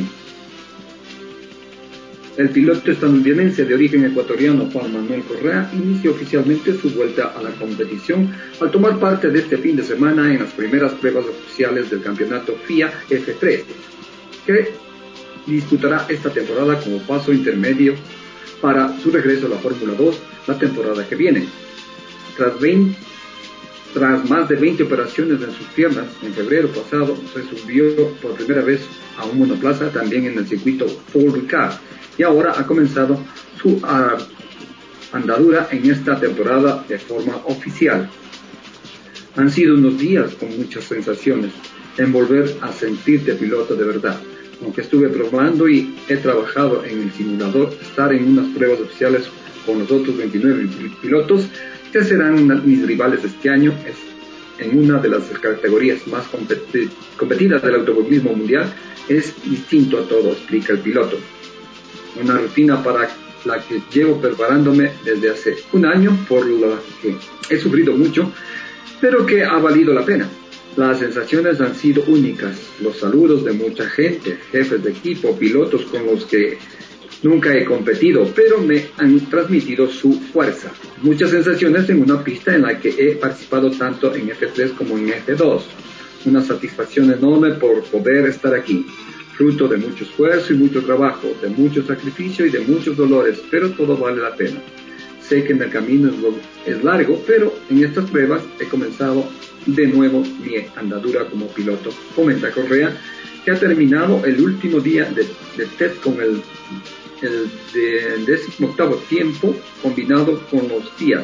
Speaker 4: El piloto estadounidense de origen ecuatoriano Juan Manuel Correa inició oficialmente su vuelta a la competición al tomar parte de este fin de semana en las primeras pruebas oficiales del campeonato F I A F tres, que disputará esta temporada como paso intermedio para su regreso a la Fórmula dos la temporada que viene. Tras, veinte, tras más de veinte operaciones en sus piernas, en febrero pasado se subió por primera vez a un monoplaza también en el circuito Paul Ricard, y ahora ha comenzado su uh, andadura en esta temporada de forma oficial. Han sido unos días con muchas sensaciones en volver a sentirte piloto de verdad. Aunque estuve probando y he trabajado en el simulador, estar en unas pruebas oficiales con los otros veintinueve pilotos que serán una, mis rivales este año es en una de las categorías más competi- competidas del automovilismo mundial es distinto a todo, explica el piloto. Una rutina para la que llevo preparándome desde hace un año, por la que he sufrido mucho, pero que ha valido la pena. Las sensaciones han sido únicas, los saludos de mucha gente, jefes de equipo, pilotos con los que nunca he competido, pero me han transmitido su fuerza. Muchas sensaciones en una pista en la que he participado tanto en F tres como en F dos. Una satisfacción enorme por poder estar aquí, fruto de mucho esfuerzo y mucho trabajo, de mucho sacrificio y de muchos dolores, pero todo vale la pena. Sé que el camino es largo, pero en estas pruebas he comenzado de nuevo mi andadura como piloto, comenta Correa, que ha terminado el último día de, de test con el, el de, décimo octavo tiempo combinado con los días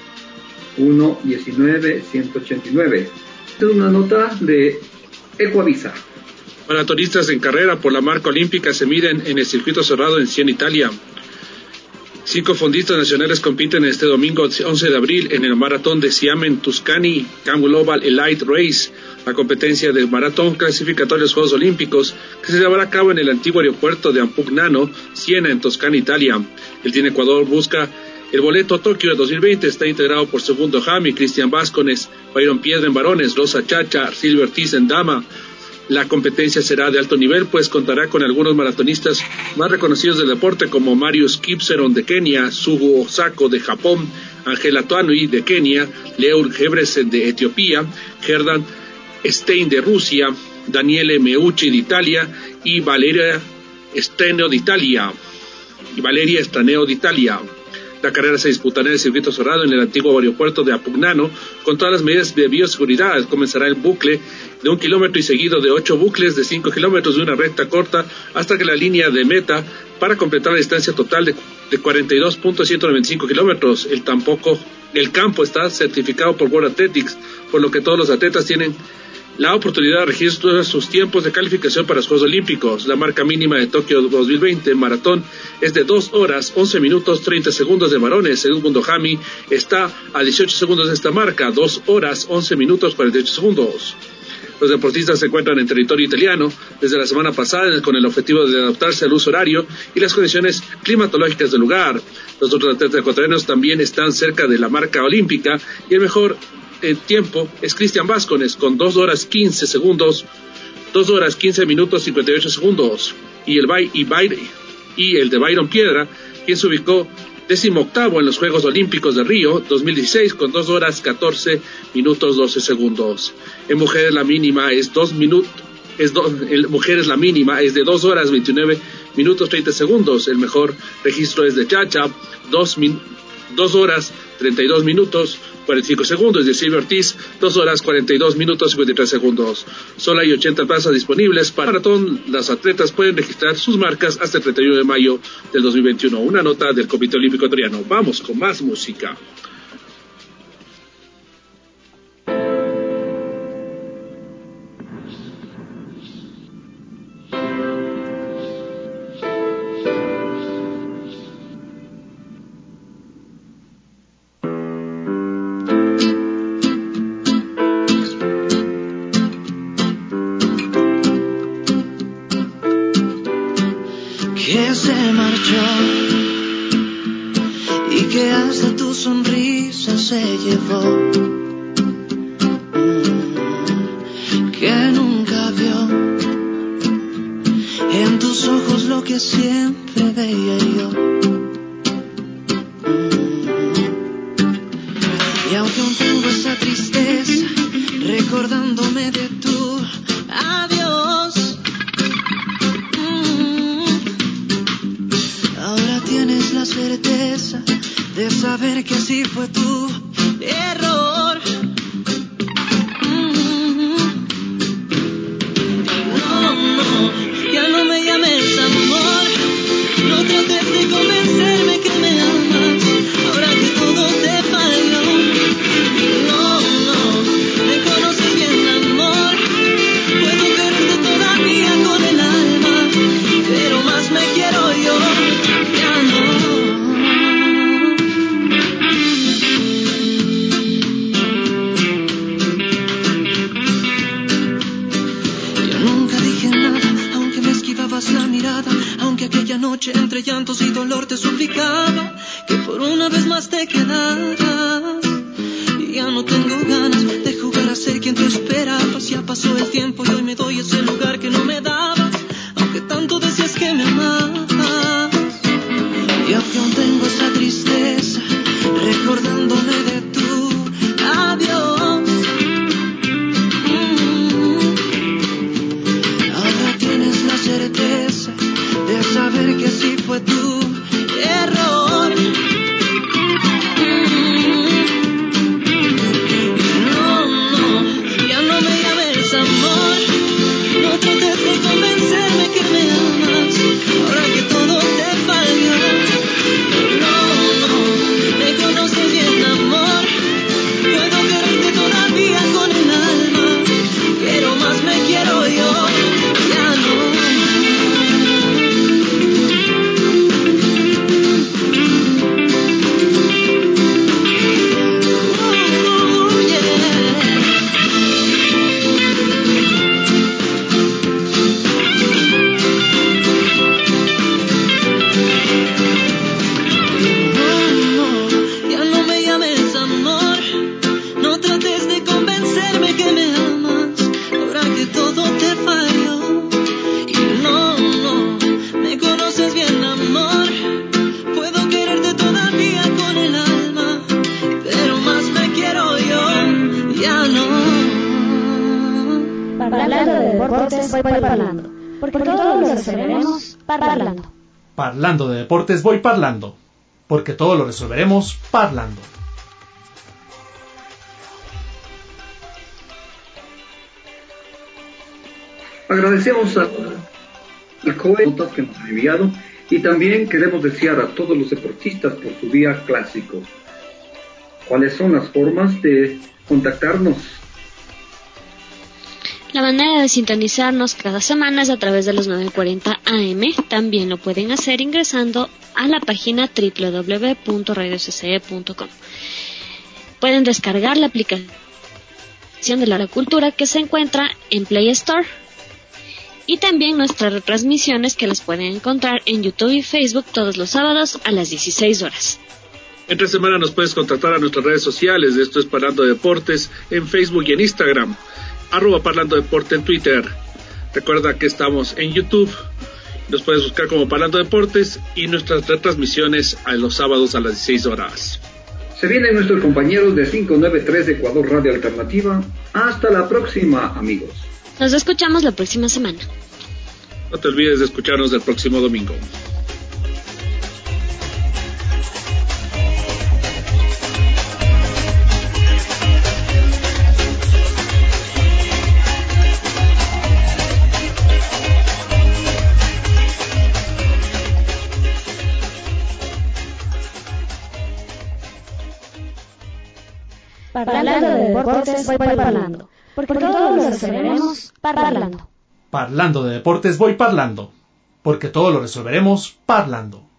Speaker 4: uno diecinueve ciento ochenta y nueve. Esta es una nota de Ecuavisa.
Speaker 6: Maratonistas en carrera por la marca olímpica se miden en el circuito cerrado en Siena, Italia. Cinco fondistas nacionales compiten este domingo once de abril en el maratón de Siam Tuscany Cam Global Elite Race, la competencia de maratón clasificatoria de los Juegos Olímpicos que se llevará a cabo en el antiguo aeropuerto de Ampugnano, Siena, en Toscana, Italia. El Team Ecuador busca el boleto a Tokio dos mil veinte. Está integrado por Segundo Jami, Cristian Vázquez, Byron Piedra en varones, Rosa Chacha, Silver Ortiz en dama. La competencia será de alto nivel, pues contará con algunos maratonistas más reconocidos del deporte como Marius Kipseron de Kenia, Sugu Osako de Japón, Angela Tanui de Kenia, Leur Gebresen de Etiopía, Gerdan Stein de Rusia, Daniele Meucci de Italia y Valeria Estraneo de Italia. Y Valeria Estraneo de Italia. La carrera se disputará en el circuito cerrado en el antiguo aeropuerto de Ampugnano con todas las medidas de bioseguridad. Comenzará el bucle de un kilómetro y seguido de ocho bucles de cinco kilómetros de una recta corta hasta que la línea de meta para completar la distancia total de, de cuarenta y dos punto ciento noventa y cinco kilómetros. El, tampoco, el campo está certificado por World Athletics, por lo que todos los atletas tienen la oportunidad de registrar sus tiempos de calificación para los Juegos Olímpicos. La marca mínima de Tokio dos mil veinte en maratón es de dos horas, once minutos, treinta segundos de varones. Segundo Jami está a dieciocho segundos de esta marca, dos horas, once minutos, cuarenta y ocho segundos. Los deportistas se encuentran en territorio italiano desde la semana pasada con el objetivo de adaptarse al uso horario y las condiciones climatológicas del lugar. Los otros atletas ecuatorianos también están cerca de la marca olímpica y el mejor el tiempo es Cristian Vázquez con dos horas quince segundos, dos horas quince minutos cincuenta y ocho segundos, y el, y, Byron, y el de Byron Piedra, quien se ubicó decimoctavo en los Juegos Olímpicos de Río dos mil dieciséis con dos horas catorce minutos doce segundos. En mujeres la mínima es dos minutos, es do, en mujeres la mínima es de dos horas veintinueve minutos treinta segundos. El mejor registro es de Chacha, dos min, dos horas treinta y dos minutos cuarenta y cinco segundos, de Silvia Ortiz, dos horas cuarenta y dos minutos cincuenta y tres segundos. Solo hay ochenta plazas disponibles para el maratón. Las atletas pueden registrar sus marcas hasta el treinta y uno de mayo del dos mil veintiuno. Una nota del Comité Olímpico Ecuatoriano. Vamos con más música.
Speaker 15: Que se marchó y que hasta tu sonrisa se llevó, mm, que nunca vio en tus ojos lo que siempre veía yo, mm, y aunque aún tengo esa tristeza recordándome de tu adiós, tienes la certeza de saber que así fue tu error. Mm-hmm. No, no, ya no me llames amor. No trates de convencerme que me amas ahora que todo te falló. No, no, me conoces bien, amor. Puedo verte todavía con el alma, pero más me quiero yo. entre llantos y dolor te suplicaba que por una vez más te quedaras. Y ya no tengo ganas de jugar a ser quien tú esperabas. Ya pasó el tiempo y hoy me doy ese lugar que no me dabas, aunque tanto decías que me amabas. Y aunque aún tengo esa tristeza recordándome de tu adiós, mm, ahora tienes la certeza de saber que así fue tu error. No, no, ya no me llames amor, no trates de convencerme que me amas, ahora que todo te falló. No, no, me conoces bien amor, puedo quererte todavía con el alma, pero más me quiero yo, ya no.
Speaker 3: Voy parlando, porque todo lo resolveremos parlando.
Speaker 13: Parlando de deportes voy parlando, porque todo lo resolveremos parlando.
Speaker 4: Agradecemos a al joven que nos ha enviado y también queremos desear a todos los deportistas por su día clásico. ¿Cuáles son las formas de contactarnos?
Speaker 2: La manera de sintonizarnos cada semana es a través de los nueve cuarenta A M. También lo pueden hacer ingresando a la página doble u doble u doble u punto radio c c e punto com. Pueden descargar la aplicación de la cultura que se encuentra en Play Store. Y también nuestras retransmisiones que las pueden encontrar en YouTube y Facebook todos los sábados a las dieciséis horas.
Speaker 6: Entre semana nos puedes contactar a nuestras redes sociales. Esto es Parlando de Deportes en Facebook y en Instagram. Arroba Parlando Deporte en Twitter. Recuerda que estamos en YouTube. Nos puedes buscar como Parlando Deportes y nuestras retransmisiones a los sábados a las dieciséis horas.
Speaker 4: Se vienen nuestros compañeros de cinco nueve tres Ecuador Radio Alternativa. Hasta la próxima, amigos.
Speaker 2: Nos escuchamos la próxima semana.
Speaker 6: No te olvides de escucharnos el próximo domingo.
Speaker 3: Parlando de deportes voy parlando, porque todo lo resolveremos parlando.
Speaker 13: Parlando de deportes voy parlando, porque todo lo resolveremos parlando.